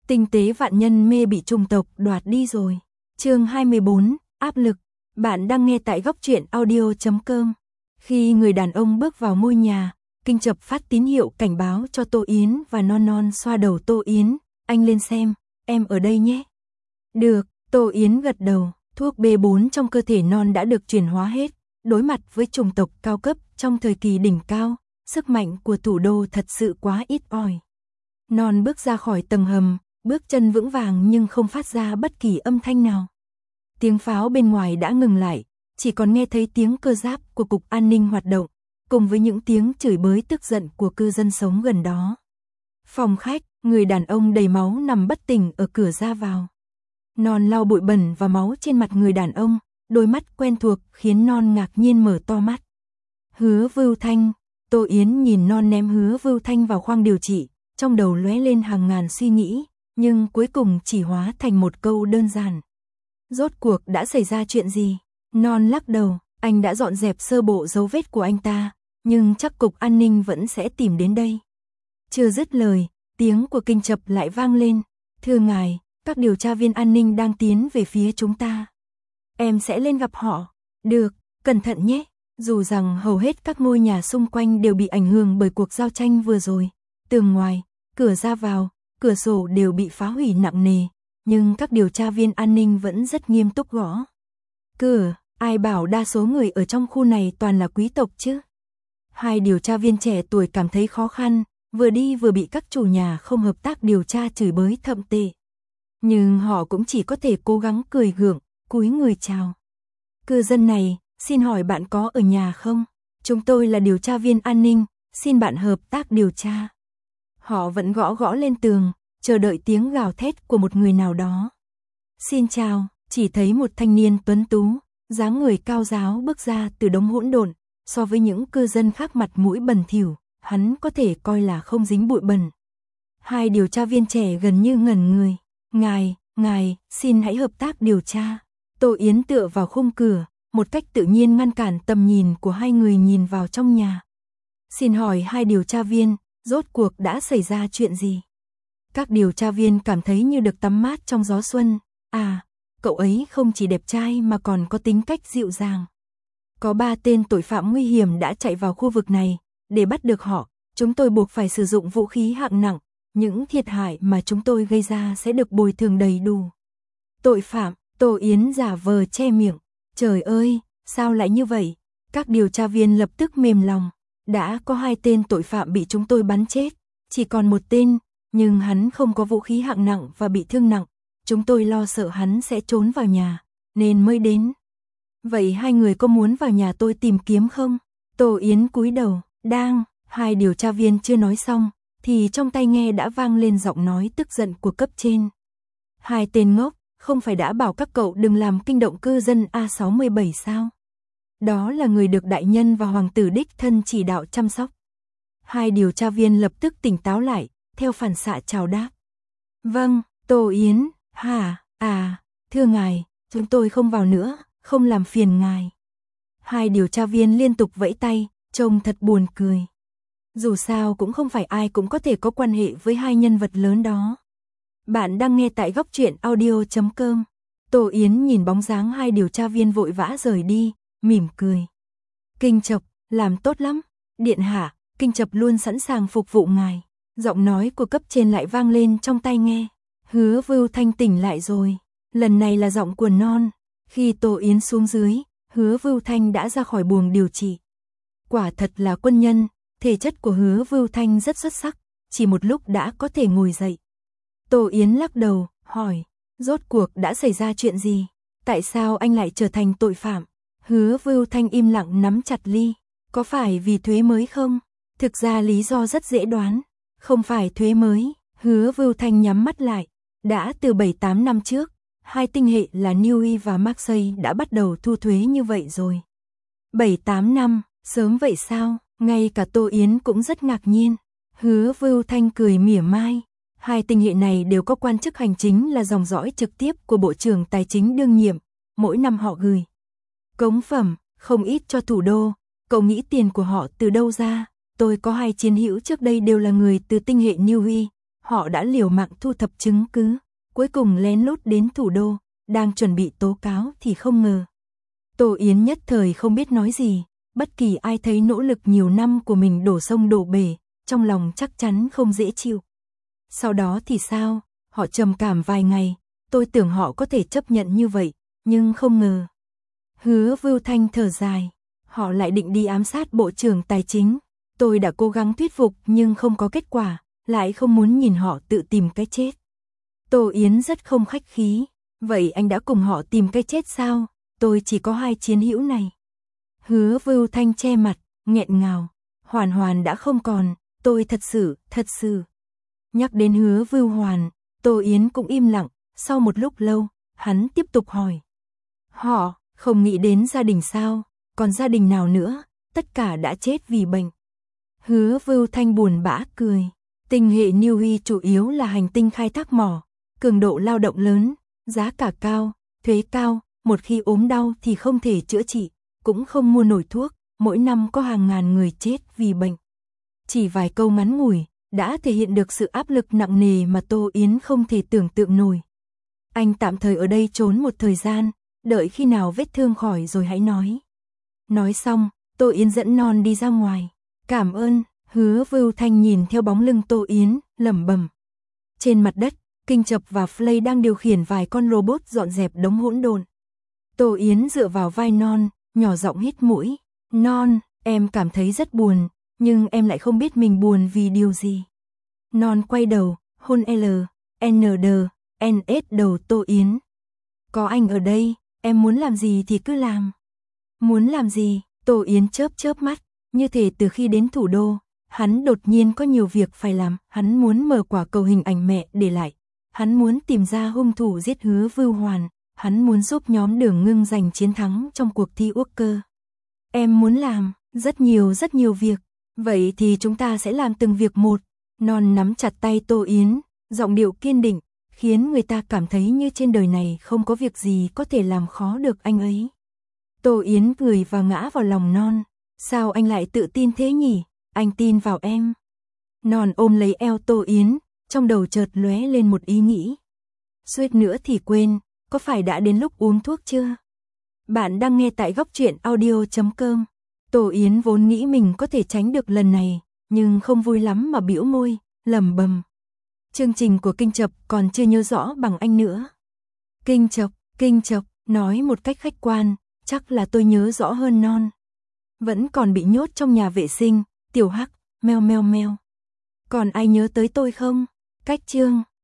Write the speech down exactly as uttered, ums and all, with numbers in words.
Tinh tế vạn nhân mê bị trùng tộc đoạt đi rồi. Chương hai mươi bốn, áp lực. Bạn đang nghe tại góc truyện audio chấm com. Khi người đàn ông bước vào ngôi nhà, Kinh Chập phát tín hiệu cảnh báo cho Tô Yến và Non Non xoa đầu Tô Yến. Anh lên xem, em ở đây nhé. Được, Tô Yến gật đầu. Thuốc B bốn trong cơ thể Non đã được chuyển hóa hết. Đối mặt với chủng tộc cao cấp trong thời kỳ đỉnh cao, sức mạnh của thủ đô thật sự quá ít ỏi. Non bước ra khỏi tầng hầm, bước chân vững vàng nhưng không phát ra bất kỳ âm thanh nào. Tiếng pháo bên ngoài đã ngừng lại, chỉ còn nghe thấy tiếng cơ giáp của Cục An ninh hoạt động, cùng với những tiếng chửi bới tức giận của cư dân sống gần đó. Phòng khách, người đàn ông đầy máu nằm bất tỉnh ở cửa ra vào. Non lau bụi bẩn và máu trên mặt người đàn ông, đôi mắt quen thuộc khiến Non ngạc nhiên mở to mắt. Hứa Vưu Thanh. Tô Yến nhìn Non ném Hứa Vưu Thanh vào khoang điều trị, trong đầu lóe lên hàng ngàn suy nghĩ, nhưng cuối cùng chỉ hóa thành một câu đơn giản. Rốt cuộc đã xảy ra chuyện gì? Non lắc đầu, anh đã dọn dẹp sơ bộ dấu vết của anh ta, nhưng chắc Cục An ninh vẫn sẽ tìm đến đây. Chưa dứt lời, tiếng của Kinh Chập lại vang lên. Thưa ngài, các điều tra viên an ninh đang tiến về phía chúng ta. Em sẽ lên gặp họ. Được, cẩn thận nhé. Dù rằng hầu hết các ngôi nhà xung quanh đều bị ảnh hưởng bởi cuộc giao tranh vừa rồi. Tường ngoài, cửa ra vào, cửa sổ đều bị phá hủy nặng nề, nhưng các điều tra viên an ninh vẫn rất nghiêm túc gõ. Cửa, ai bảo đa số người ở trong khu này toàn là quý tộc chứ? Hai điều tra viên trẻ tuổi cảm thấy khó khăn, vừa đi vừa bị các chủ nhà không hợp tác điều tra chửi bới thậm tệ. Nhưng họ cũng chỉ có thể cố gắng cười gượng, cúi người chào. Cư dân này, xin hỏi bạn có ở nhà không? Chúng tôi là điều tra viên an ninh, xin bạn hợp tác điều tra. Họ vẫn gõ gõ lên tường, chờ đợi tiếng gào thét của một người nào đó. Xin chào, chỉ thấy một thanh niên tuấn tú, dáng người cao ráo bước ra từ đống hỗn độn, so với những cư dân khác mặt mũi bẩn thỉu, hắn có thể coi là không dính bụi bẩn. Hai điều tra viên trẻ gần như ngẩn người. Ngài, ngài, xin hãy hợp tác điều tra. Tô Yến tựa vào khung cửa, một cách tự nhiên ngăn cản tầm nhìn của hai người nhìn vào trong nhà. Xin hỏi hai điều tra viên, rốt cuộc đã xảy ra chuyện gì? Các điều tra viên cảm thấy như được tắm mát trong gió xuân. À, cậu ấy không chỉ đẹp trai mà còn có tính cách dịu dàng. Có ba tên tội phạm nguy hiểm đã chạy vào khu vực này. Để bắt được họ, chúng tôi buộc phải sử dụng vũ khí hạng nặng. Những thiệt hại mà chúng tôi gây ra sẽ được bồi thường đầy đủ. Tội phạm, Tô Yến giả vờ che miệng. Trời ơi, sao lại như vậy? Các điều tra viên lập tức mềm lòng. Đã có hai tên tội phạm bị chúng tôi bắn chết, chỉ còn một tên, nhưng hắn không có vũ khí hạng nặng và bị thương nặng. Chúng tôi lo sợ hắn sẽ trốn vào nhà, nên mới đến. Vậy hai người có muốn vào nhà tôi tìm kiếm không? Tô Yến cúi đầu, đang, hai điều tra viên chưa nói xong, thì trong tai nghe đã vang lên giọng nói tức giận của cấp trên. Hai tên ngốc, không phải đã bảo các cậu đừng làm kinh động cư dân A sáu mươi bảy sao? Đó là người được đại nhân và hoàng tử đích thân chỉ đạo chăm sóc. Hai điều tra viên lập tức tỉnh táo lại, theo phản xạ chào đáp. Vâng, Tô Yến, hả, à, thưa ngài, chúng tôi không vào nữa, không làm phiền ngài. Hai điều tra viên liên tục vẫy tay, trông thật buồn cười. Dù sao cũng không phải ai cũng có thể có quan hệ với hai nhân vật lớn đó. Bạn đang nghe tại góc truyện audio chấm com. Tô Yến nhìn bóng dáng hai điều tra viên vội vã rời đi, mỉm cười. Kinh Chập, làm tốt lắm. Điện hạ, Kinh Chập luôn sẵn sàng phục vụ ngài. Giọng nói của cấp trên lại vang lên trong tai nghe. Hứa Vưu Thanh tỉnh lại rồi. Lần này là giọng của Non. Khi Tô Yến xuống dưới, Hứa Vưu Thanh đã ra khỏi buồng điều trị. Quả thật là quân nhân, thể chất của Hứa Vưu Thanh rất xuất sắc, chỉ một lúc đã có thể ngồi dậy. Tô Yến lắc đầu, hỏi, rốt cuộc đã xảy ra chuyện gì? Tại sao anh lại trở thành tội phạm? Hứa Vưu Thanh im lặng nắm chặt ly. Có phải vì thuế mới không? Thực ra lý do rất dễ đoán. Không phải thuế mới. Hứa Vưu Thanh nhắm mắt lại. Đã từ bảy tám năm trước, hai tinh hệ là Newy và Marseille đã bắt đầu thu thuế như vậy rồi. bảy tám năm, sớm vậy sao? Ngay cả Tô Yến cũng rất ngạc nhiên. Hứa Vưu Thanh cười mỉa mai. Hai tinh hệ này đều có quan chức hành chính là dòng dõi trực tiếp của Bộ trưởng Tài chính đương nhiệm. Mỗi năm họ gửi cống phẩm, không ít cho thủ đô. Cậu nghĩ tiền của họ từ đâu ra? Tôi có hai chiến hữu trước đây đều là người từ tinh hệ Newy. họ đã liều mạng thu thập chứng cứ, cuối cùng lén lút đến thủ đô, đang chuẩn bị tố cáo thì không ngờ. Tô Yến nhất thời không biết nói gì, bất kỳ ai thấy nỗ lực nhiều năm của mình đổ sông đổ bể, trong lòng chắc chắn không dễ chịu. Sau đó thì sao? Họ trầm cảm vài ngày, tôi tưởng họ có thể chấp nhận như vậy, nhưng không ngờ. Hứa Vưu Thanh thở dài, họ lại định đi ám sát Bộ trưởng Tài chính. Tôi đã cố gắng thuyết phục nhưng không có kết quả, lại không muốn nhìn họ tự tìm cái chết. Tô Yến rất không khách khí, vậy anh đã cùng họ tìm cái chết sao? Tôi chỉ có hai chiến hữu này. Hứa Vưu Thanh che mặt, nghẹn ngào, Hoàn Hoàn đã không còn, tôi thật sự, thật sự. Nhắc đến Hứa Vưu Hoàn, Tô Yến cũng im lặng, sau một lúc lâu, hắn tiếp tục hỏi. Họ, không nghĩ đến gia đình sao, còn gia đình nào nữa, tất cả đã chết vì bệnh. Hứa Vưu Thanh buồn bã cười, tinh hệ New Huy chủ yếu là hành tinh khai thác mỏ, cường độ lao động lớn, giá cả cao, thuế cao, một khi ốm đau thì không thể chữa trị, cũng không mua nổi thuốc, mỗi năm có hàng ngàn người chết vì bệnh. Chỉ vài câu ngắn ngủi, đã thể hiện được sự áp lực nặng nề mà Tô Yến không thể tưởng tượng nổi. Anh tạm thời ở đây trốn một thời gian, đợi khi nào vết thương khỏi rồi hãy nói. Nói xong, Tô Yến dẫn Non đi ra ngoài. Cảm ơn, Hứa Vưu Thanh nhìn theo bóng lưng Tô Yến, lẩm bẩm. Trên mặt đất, Kinh Chập và Flay đang điều khiển vài con robot dọn dẹp đống hỗn độn. Tô Yến dựa vào vai Non, nhỏ giọng hít mũi. Non, em cảm thấy rất buồn, nhưng em lại không biết mình buồn vì điều gì. Non quay đầu, hôn L, N D, N S đầu Tô Yến. Có anh ở đây, em muốn làm gì thì cứ làm. Muốn làm gì? Tô Yến chớp chớp mắt, như thể từ khi đến thủ đô, hắn đột nhiên có nhiều việc phải làm, hắn muốn mở quả cầu hình ảnh mẹ để lại. Hắn muốn tìm ra hung thủ giết Hứa Vưu Hoàn, hắn muốn giúp nhóm Đường Ngưng giành chiến thắng trong cuộc thi Oscar. Em muốn làm rất nhiều rất nhiều việc, vậy thì chúng ta sẽ làm từng việc một. Non nắm chặt tay Tô Yến, giọng điệu kiên định, khiến người ta cảm thấy như trên đời này không có việc gì có thể làm khó được anh ấy. Tô Yến cười và ngã vào lòng Non. Sao anh lại tự tin thế nhỉ? Anh tin vào em. Non ôm lấy eo Tô Yến, trong đầu chợt lóe lên một ý nghĩ. Suýt nữa thì quên, có phải đã đến lúc uống thuốc chưa? Bạn đang nghe tại góc truyện audio chấm com. Tô Yến vốn nghĩ mình có thể tránh được lần này, nhưng không vui lắm mà bĩu môi, lẩm bẩm. Chương trình của Kinh Chập còn chưa nhớ rõ bằng anh nữa. Kinh Chập, Kinh Chập, nói một cách khách quan, chắc là tôi nhớ rõ hơn Non. Vẫn còn bị nhốt trong nhà vệ sinh, Tiểu Hắc, meo meo meo. Còn ai nhớ tới tôi không? Cách chương,